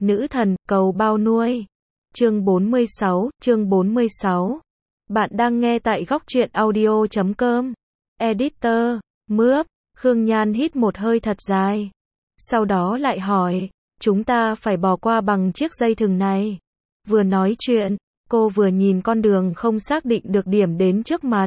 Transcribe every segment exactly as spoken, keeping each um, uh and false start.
Nữ thần, cầu bao nuôi. Chương bốn mươi sáu, chương bốn mươi sáu. Bạn đang nghe tại góc truyện audio chấm com. Editor, mướp, Khương Nhan hít một hơi thật dài. Sau đó lại hỏi, chúng ta phải bỏ qua bằng chiếc dây thừng này. Vừa nói chuyện, cô vừa nhìn con đường không xác định được điểm đến trước mặt.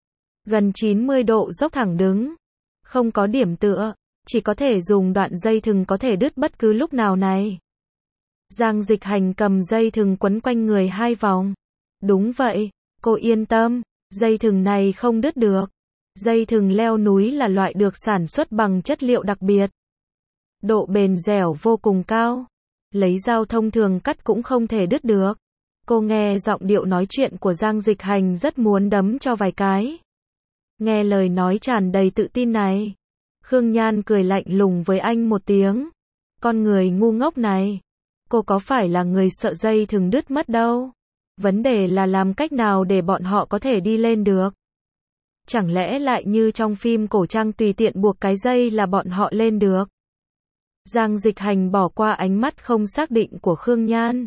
Gần chín mươi độ dốc thẳng đứng. Không có điểm tựa, chỉ có thể dùng đoạn dây thừng có thể đứt bất cứ lúc nào này. Giang Dịch Hành cầm dây thừng quấn quanh người hai vòng. Đúng vậy, cô yên tâm, dây thừng này không đứt được. Dây thừng leo núi là loại được sản xuất bằng chất liệu đặc biệt. Độ bền dẻo vô cùng cao. Lấy dao thông thường cắt cũng không thể đứt được. Cô nghe giọng điệu nói chuyện của Giang Dịch Hành rất muốn đấm cho vài cái. Nghe lời nói tràn đầy tự tin này, Khương Nhan cười lạnh lùng với anh một tiếng. Con người ngu ngốc này, cô có phải là người sợ dây thừng đứt mất đâu. Vấn đề là làm cách nào để bọn họ có thể đi lên được. Chẳng lẽ lại như trong phim cổ trang tùy tiện buộc cái dây là bọn họ lên được. Giang Dịch Hành bỏ qua ánh mắt không xác định của Khương Nhan.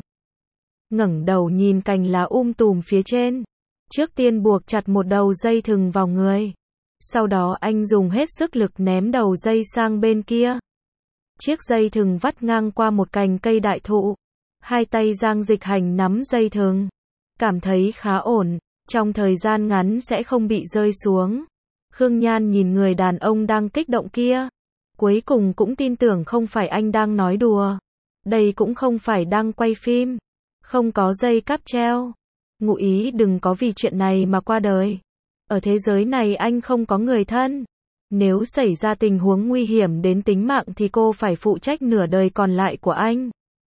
Ngẩng đầu nhìn cành lá um tùm phía trên. Trước tiên buộc chặt một đầu dây thừng vào người. Sau đó anh dùng hết sức lực ném đầu dây sang bên kia. Chiếc dây thừng vắt ngang qua một cành cây đại thụ. Hai tay Giang Dịch Hành nắm dây thừng. Cảm thấy khá ổn, trong thời gian ngắn sẽ không bị rơi xuống. Khương Nhan nhìn người đàn ông đang kích động kia. Cuối cùng cũng tin tưởng không phải anh đang nói đùa. Đây cũng không phải đang quay phim. Không có dây cáp treo. Ngụ ý đừng có vì chuyện này mà qua đời. Ở thế giới này anh không có người thân. Nếu xảy ra tình huống nguy hiểm đến tính mạng thì cô phải phụ trách nửa đời còn lại của anh.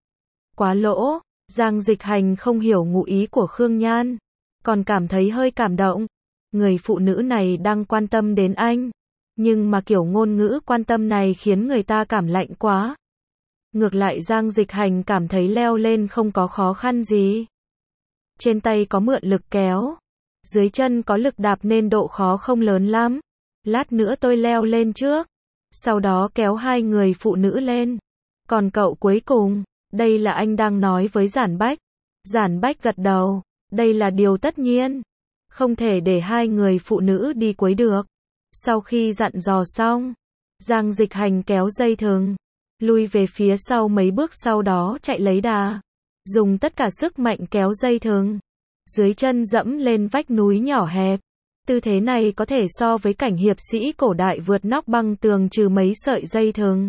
Quá lỗ, Giang Dịch Hành không hiểu ngụ ý của Khương Nhan. Còn cảm thấy hơi cảm động. Người phụ nữ này đang quan tâm đến anh. Nhưng mà kiểu ngôn ngữ quan tâm này khiến người ta cảm lạnh quá. Ngược lại Giang Dịch Hành cảm thấy leo lên không có khó khăn gì. Trên tay có mượn lực kéo. Dưới chân có lực đạp nên độ khó không lớn lắm. Lát nữa tôi leo lên trước. Sau đó kéo hai người phụ nữ lên. Còn cậu cuối cùng, đây là anh đang nói với Giản Bách. Giản Bách gật đầu. Đây là điều tất nhiên. Không thể để hai người phụ nữ đi cuối được. Sau khi dặn dò xong, Giang Dịch Hành kéo dây thừng. Lui về phía sau mấy bước sau đó chạy lấy đà. Dùng tất cả sức mạnh kéo dây thừng. Dưới chân dẫm lên vách núi nhỏ hẹp. Tư thế này có thể so với cảnh hiệp sĩ cổ đại vượt nóc băng tường trừ mấy sợi dây thừng.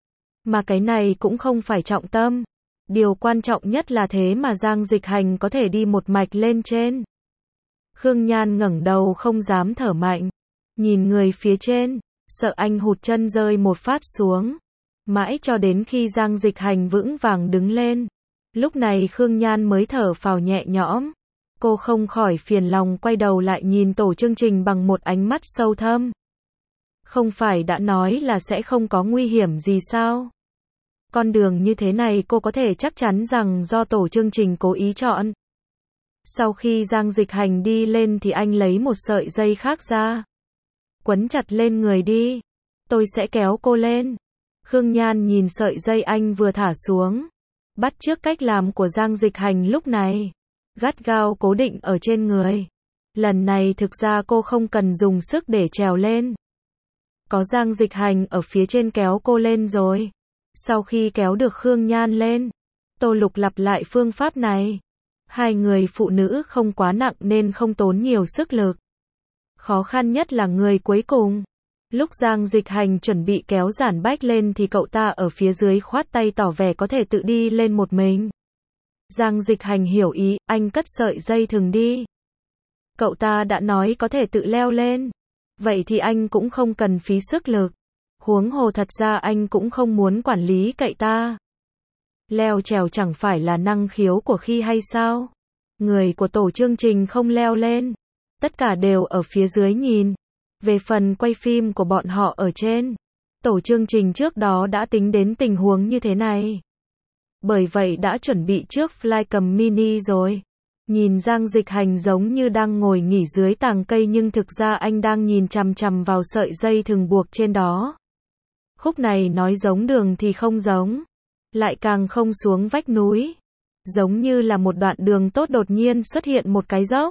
Mà cái này cũng không phải trọng tâm. Điều quan trọng nhất là thế mà Giang Dịch Hành có thể đi một mạch lên trên. Khương Nhan ngẩng đầu không dám thở mạnh. Nhìn người phía trên, sợ anh hụt chân rơi một phát xuống. Mãi cho đến khi Giang Dịch Hành vững vàng đứng lên. Lúc này Khương Nhan mới thở phào nhẹ nhõm. Cô không khỏi phiền lòng quay đầu lại nhìn tổ chương trình bằng một ánh mắt sâu thâm. Không phải đã nói là sẽ không có nguy hiểm gì sao? Con đường như thế này cô có thể chắc chắn rằng do tổ chương trình cố ý chọn. Sau khi Giang Dịch Hành đi lên thì anh lấy một sợi dây khác ra. Quấn chặt lên người đi. Tôi sẽ kéo cô lên. Khương Nhan nhìn sợi dây anh vừa thả xuống. Bắt chước cách làm của Giang Dịch Hành lúc này. Gắt gao cố định ở trên người. Lần này thực ra cô không cần dùng sức để trèo lên. Có Giang Dịch Hành ở phía trên kéo cô lên rồi. Sau khi kéo được Khương Nhan lên, Tô Lục lặp lại phương pháp này. Hai người phụ nữ không quá nặng nên không tốn nhiều sức lực. Khó khăn nhất là người cuối cùng. Lúc Giang Dịch Hành chuẩn bị kéo Giản Bách lên thì cậu ta ở phía dưới khoát tay tỏ vẻ có thể tự đi lên một mình. Giang Dịch Hành hiểu ý, anh cất sợi dây thừng đi. Cậu ta đã nói có thể tự leo lên. Vậy thì anh cũng không cần phí sức lực. Huống hồ thật ra anh cũng không muốn quản lý cậy ta. Leo trèo chẳng phải là năng khiếu của khi hay sao? Người của tổ chương trình không leo lên. Tất cả đều ở phía dưới nhìn. Về phần quay phim của bọn họ ở trên, tổ chương trình trước đó đã tính đến tình huống như thế này. Bởi vậy đã chuẩn bị trước flycam mini rồi. Nhìn Giang Dịch Hành giống như đang ngồi nghỉ dưới tàng cây nhưng thực ra anh đang nhìn chằm chằm vào sợi dây thừng buộc trên đó. Khúc này nói giống đường thì không giống. lại càng không xuống vách núi. Giống như là một đoạn đường tốt đột nhiên xuất hiện một cái dốc.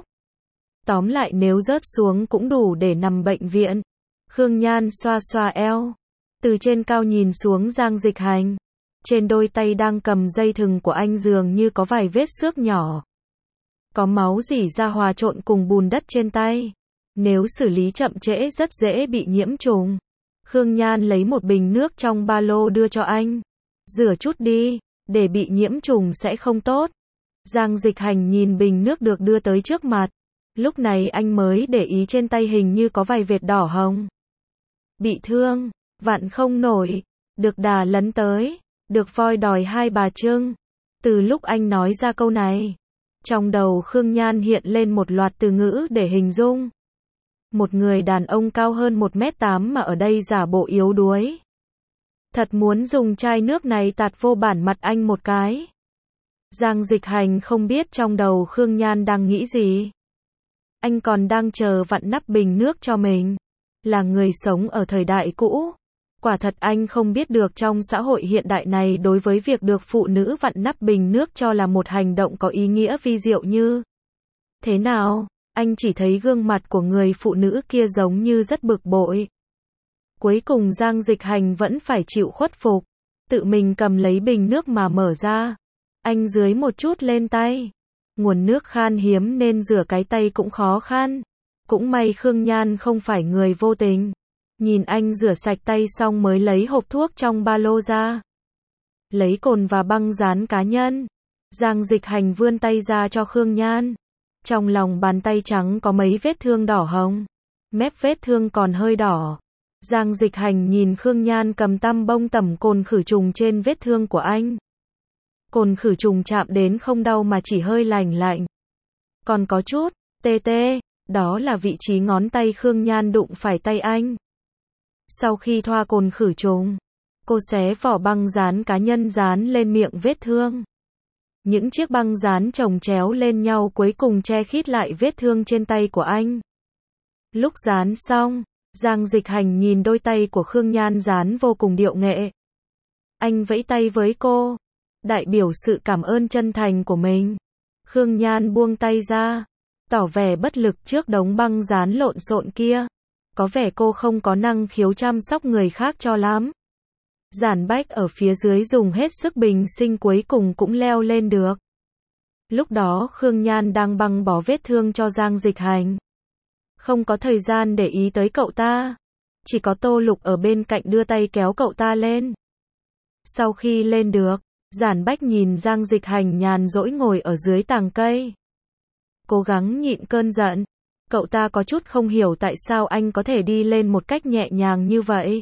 Tóm lại nếu rớt xuống cũng đủ để nằm bệnh viện. Khương Nhan xoa xoa eo. Từ trên cao nhìn xuống Giang Dịch Hành. Trên đôi tay đang cầm dây thừng của anh dường như có vài vết xước nhỏ. Có máu rỉ ra hòa trộn cùng bùn đất trên tay. Nếu xử lý chậm trễ rất dễ bị nhiễm trùng. Khương Nhan lấy một bình nước trong ba lô đưa cho anh. Rửa chút đi, để bị nhiễm trùng sẽ không tốt. Giang Dịch Hành nhìn bình nước được đưa tới trước mặt. Lúc này anh mới để ý trên tay hình như có vài vệt đỏ hồng. Bị thương, vặn không nổi, được đà lấn tới, được voi đòi hai bà trưng. Từ lúc anh nói ra câu này, trong đầu Khương Nhan hiện lên một loạt từ ngữ để hình dung. Một người đàn ông cao hơn một mét tám mà ở đây giả bộ yếu đuối. Thật muốn dùng chai nước này tạt vô bản mặt anh một cái. Giang Dịch Hành không biết trong đầu Khương Nhan đang nghĩ gì. Anh còn đang chờ vặn nắp bình nước cho mình. Là người sống ở thời đại cũ. Quả thật anh không biết được trong xã hội hiện đại này đối với việc được phụ nữ vặn nắp bình nước cho là một hành động có ý nghĩa vi diệu như thế nào. Anh chỉ thấy gương mặt của người phụ nữ kia giống như rất bực bội. Cuối cùng Giang Dịch Hành vẫn phải chịu khuất phục. Tự mình cầm lấy bình nước mà mở ra. Anh dưới một chút lên tay. Nguồn nước khan hiếm nên rửa cái tay cũng khó khăn. Cũng may Khương Nhan không phải người vô tình. Nhìn anh rửa sạch tay xong mới lấy hộp thuốc trong ba lô ra. Lấy cồn và băng dán cá nhân. Giang Dịch Hành vươn tay ra cho Khương Nhan. Trong lòng bàn tay trắng có mấy vết thương đỏ hồng. Mép vết thương còn hơi đỏ. Giang Dịch Hành nhìn Khương Nhan cầm tăm bông tẩm cồn khử trùng trên vết thương của anh. Cồn khử trùng chạm đến không đau mà chỉ hơi lành lạnh. Còn có chút tê tê, đó là vị trí ngón tay Khương Nhan đụng phải tay anh. Sau khi thoa cồn khử trùng, cô xé vỏ băng dán cá nhân dán lên miệng vết thương. Những chiếc băng dán chồng chéo lên nhau cuối cùng che khít lại vết thương trên tay của anh. Lúc dán xong, Giang Dịch Hành nhìn đôi tay của Khương Nhan dán vô cùng điệu nghệ. Anh vẫy tay với cô, đại biểu sự cảm ơn chân thành của mình. Khương Nhan buông tay ra, tỏ vẻ bất lực trước đống băng dán lộn xộn kia. Có vẻ cô không có năng khiếu chăm sóc người khác cho lắm. Giản Bách ở phía dưới dùng hết sức bình sinh cuối cùng cũng leo lên được. Lúc đó Khương Nhan đang băng bó vết thương cho Giang Dịch Hành. Không có thời gian để ý tới cậu ta. Chỉ có Tô Lục ở bên cạnh đưa tay kéo cậu ta lên. Sau khi lên được, Giản Bách nhìn Giang Dịch Hành nhàn rỗi ngồi ở dưới tàng cây. Cố gắng nhịn cơn giận. Cậu ta có chút không hiểu tại sao anh có thể đi lên một cách nhẹ nhàng như vậy.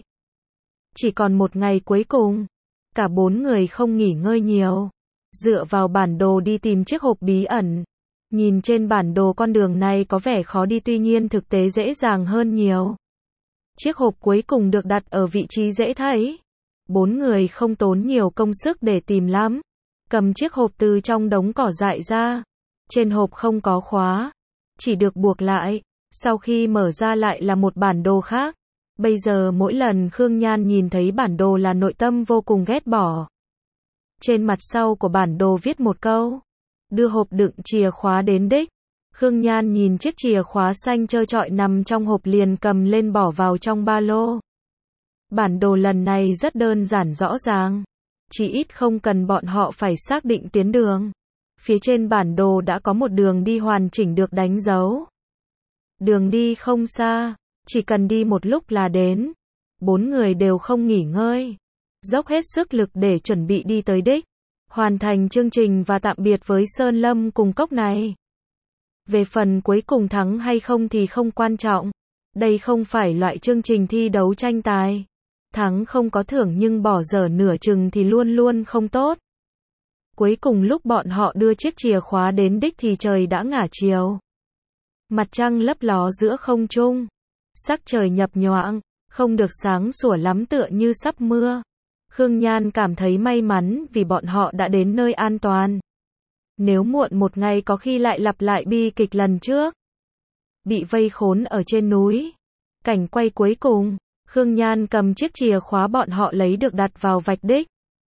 Chỉ còn một ngày cuối cùng. Cả bốn người không nghỉ ngơi nhiều. Dựa vào bản đồ đi tìm chiếc hộp bí ẩn. Nhìn trên bản đồ con đường này có vẻ khó đi tuy nhiên thực tế dễ dàng hơn nhiều. Chiếc hộp cuối cùng được đặt ở vị trí dễ thấy. Bốn người không tốn nhiều công sức để tìm lắm. Cầm chiếc hộp từ trong đống cỏ dại ra. Trên hộp không có khóa. Chỉ được buộc lại. Sau khi mở ra lại là một bản đồ khác. Bây giờ mỗi lần Khương Nhan nhìn thấy bản đồ là nội tâm vô cùng ghét bỏ. Trên mặt sau của bản đồ viết một câu. Đưa hộp đựng chìa khóa đến đích. Khương Nhan nhìn chiếc chìa khóa xanh trơ trọi nằm trong hộp liền cầm lên bỏ vào trong ba lô. Bản đồ lần này rất đơn giản rõ ràng. Chỉ ít không cần bọn họ phải xác định tuyến đường. Phía trên bản đồ đã có một đường đi hoàn chỉnh được đánh dấu. Đường đi không xa, chỉ cần đi một lúc là đến. Bốn người đều không nghỉ ngơi. Dốc hết sức lực để chuẩn bị đi tới đích. Hoàn thành chương trình và tạm biệt với Sơn Lâm cùng cốc này. Về phần cuối cùng thắng hay không thì không quan trọng. Đây không phải loại chương trình thi đấu tranh tài. Thắng không có thưởng nhưng bỏ dở nửa chừng thì luôn luôn không tốt. Cuối cùng lúc bọn họ đưa chiếc chìa khóa đến đích thì trời đã ngả chiều. Mặt trăng lấp ló giữa không trung. Sắc trời nhập nhoạng, không được sáng sủa lắm tựa như sắp mưa. Khương Nhan cảm thấy may mắn vì bọn họ đã đến nơi an toàn. Nếu muộn một ngày có khi lại lặp lại bi kịch lần trước. Bị vây khốn ở trên núi. Cảnh quay cuối cùng, Khương Nhan cầm chiếc chìa khóa bọn họ lấy được đặt vào vạch đích.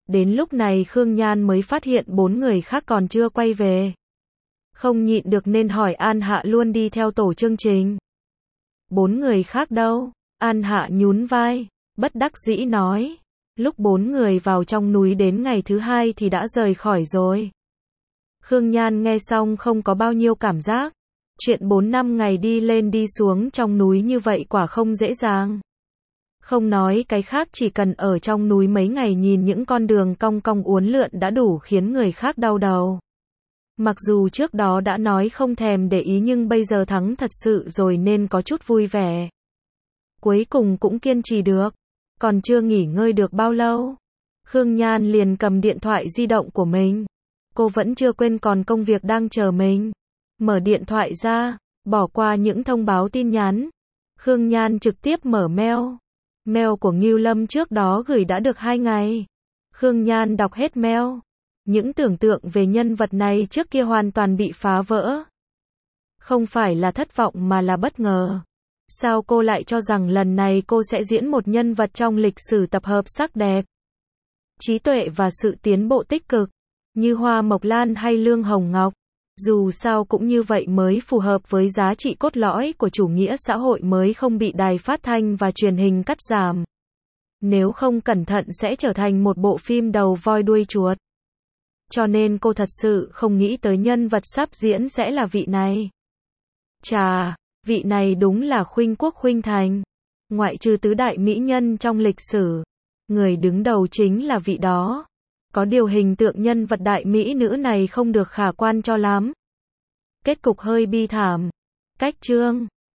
Đến lúc này Khương Nhan mới phát hiện bốn người khác còn chưa quay về. Không nhịn được nên hỏi An Hạ luôn đi theo tổ chương trình. Bốn người khác đâu? An Hạ nhún vai, bất đắc dĩ nói. Lúc bốn người vào trong núi đến ngày thứ hai thì đã rời khỏi rồi. Khương Nhan nghe xong không có bao nhiêu cảm giác. Chuyện bốn năm ngày đi lên đi xuống trong núi như vậy quả không dễ dàng. Không nói cái khác, chỉ cần ở trong núi mấy ngày nhìn những con đường cong cong uốn lượn đã đủ khiến người khác đau đầu. Mặc dù trước đó đã nói không thèm để ý nhưng bây giờ thắng thật sự rồi nên có chút vui vẻ. Cuối cùng cũng kiên trì được. Còn chưa nghỉ ngơi được bao lâu, Khương Nhan liền cầm điện thoại di động của mình. Cô vẫn chưa quên còn công việc đang chờ mình. Mở điện thoại ra, bỏ qua những thông báo tin nhắn. Khương Nhan trực tiếp mở mail. Mail của Ngưu Lâm trước đó gửi đã được hai ngày. Khương Nhan đọc hết mail. Những tưởng tượng về nhân vật này trước kia hoàn toàn bị phá vỡ. Không phải là thất vọng mà là bất ngờ. Sao cô lại cho rằng lần này cô sẽ diễn một nhân vật trong lịch sử tập hợp sắc đẹp, trí tuệ và sự tiến bộ tích cực, như Hoa Mộc Lan hay Lương Hồng Ngọc. Dù sao cũng như vậy mới phù hợp với giá trị cốt lõi của chủ nghĩa xã hội, mới không bị đài phát thanh và truyền hình cắt giảm. Nếu không cẩn thận sẽ trở thành một bộ phim đầu voi đuôi chuột. Cho nên cô thật sự không nghĩ tới nhân vật sắp diễn sẽ là vị này. Chà, vị này đúng là khuynh quốc khuynh thành. Ngoại trừ tứ đại mỹ nhân trong lịch sử, người đứng đầu chính là vị đó. Có điều hình tượng nhân vật đại mỹ nữ này không được khả quan cho lắm. Kết cục hơi bi thảm. Cách chương